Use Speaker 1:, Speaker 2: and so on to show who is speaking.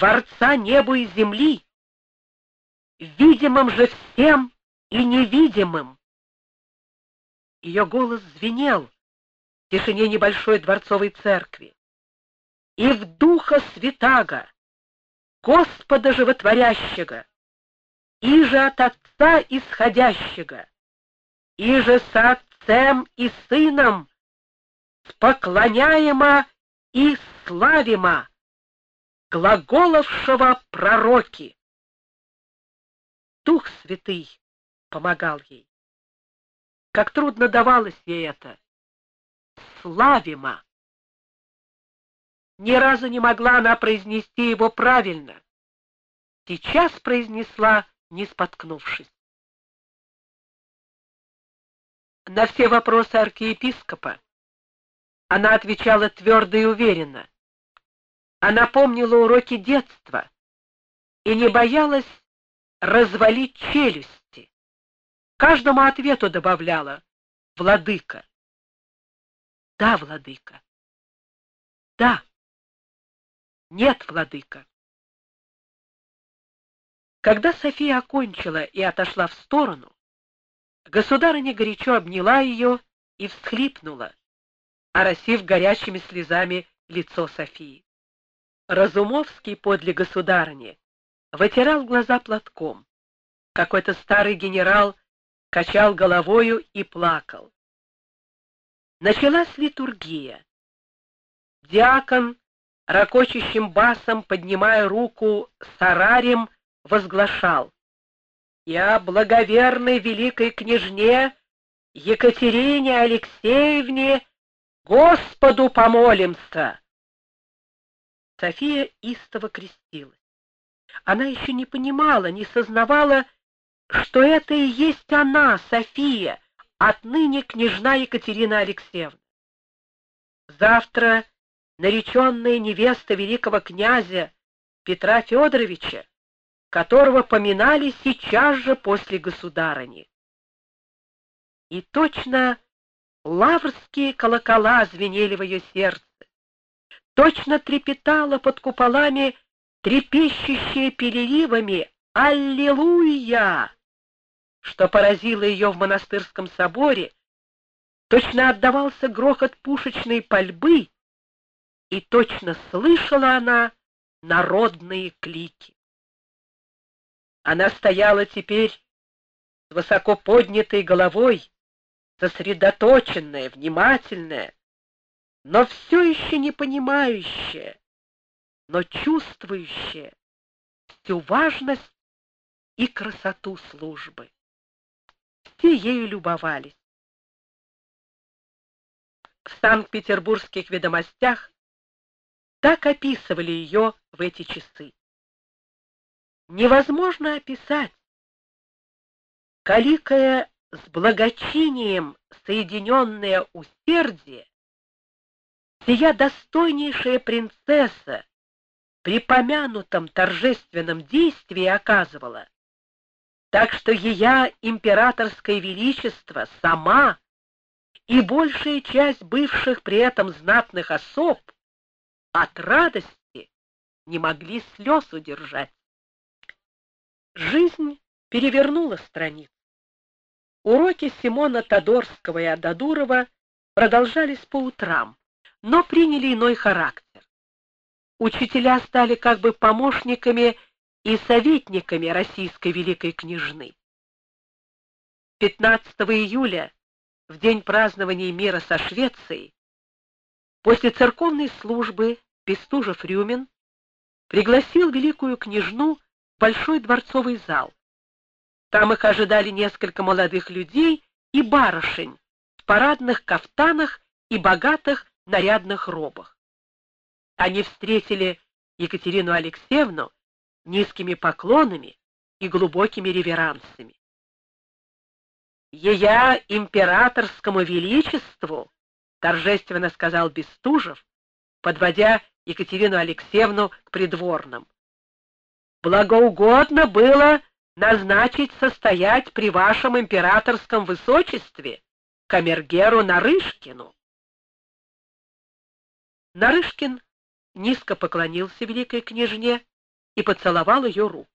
Speaker 1: Творца неба и земли, видимым же всем и невидимым. Ее голос звенел в тишине небольшой дворцовой церкви. И в Духа Святаго, Господа Животворящего, и же от Отца исходящего, и же со Отцем и Сыном споклоняемо и славимо, глаголовшего пророки. Дух Святый помогал ей. Как трудно давалось ей это. Славимо. Ни разу не могла она произнести его правильно. Сейчас произнесла, не споткнувшись. На все вопросы архиепископа она отвечала твердо и уверенно. Она помнила уроки детства и не боялась развалить челюсти. Каждому ответу добавляла: «Владыка». «Да, владыка». «Да». «Нет, владыка». Когда София окончила и отошла в сторону, государыня горячо обняла ее и всхлипнула, оросив горячими слезами лицо Софии. Разумовский подле государыни вытирал глаза платком. Какой-то старый генерал качал головою и плакал. Началась литургия. Диакон, ракочущим басом, поднимая руку с арарием, возглашал: «Я благоверной великой княжне Екатерине Алексеевне Господу помолимся!» София истово крестилась. Она еще не понимала, не сознавала, что это и есть она, София, отныне княжна Екатерина Алексеевна. Завтра нареченная невеста великого князя Петра Федоровича, которого поминали сейчас же после государыни. И точно лаврские колокола звенели в ее сердце, точно трепетало под куполами трепещущее переливами «Аллилуйя!», что поразило ее в монастырском соборе, точно отдавался грохот пушечной пальбы, и точно слышала она народные клики. Она стояла теперь с высоко поднятой головой, сосредоточенная, внимательная, но все еще не понимающая, но чувствующая всю важность и красоту службы. Все ею любовались. В Санкт-Петербургских ведомостях так описывали ее в эти часы. Невозможно описать, коликое с благочинием соединенное усердие сия достойнейшая принцесса при помянутом торжественном действии оказывала, так что ея императорское величество сама и большая часть бывших при этом знатных особ от радости не могли слез удержать. Жизнь перевернула страницу. Уроки Симона Тодорского и Ададурова продолжались по утрам, но приняли иной характер. Учителя стали как бы помощниками и советниками российской великой княжны. 15 июля, в день празднования мира со Швецией, после церковной службы Бестужев-Рюмин пригласил великую княжну в большой дворцовый зал. Там их ожидали несколько молодых людей и барышень в парадных кафтанах и богатых нарядных робах. Они встретили Екатерину Алексеевну низкими поклонами и глубокими реверансами. «Ея императорскому величеству», — торжественно сказал Бестужев, подводя Екатерину Алексеевну к придворным, «благоугодно было назначить состоять при вашем императорском высочестве камергеру Нарышкину». Нарышкин низко поклонился великой княжне и поцеловал ее руку.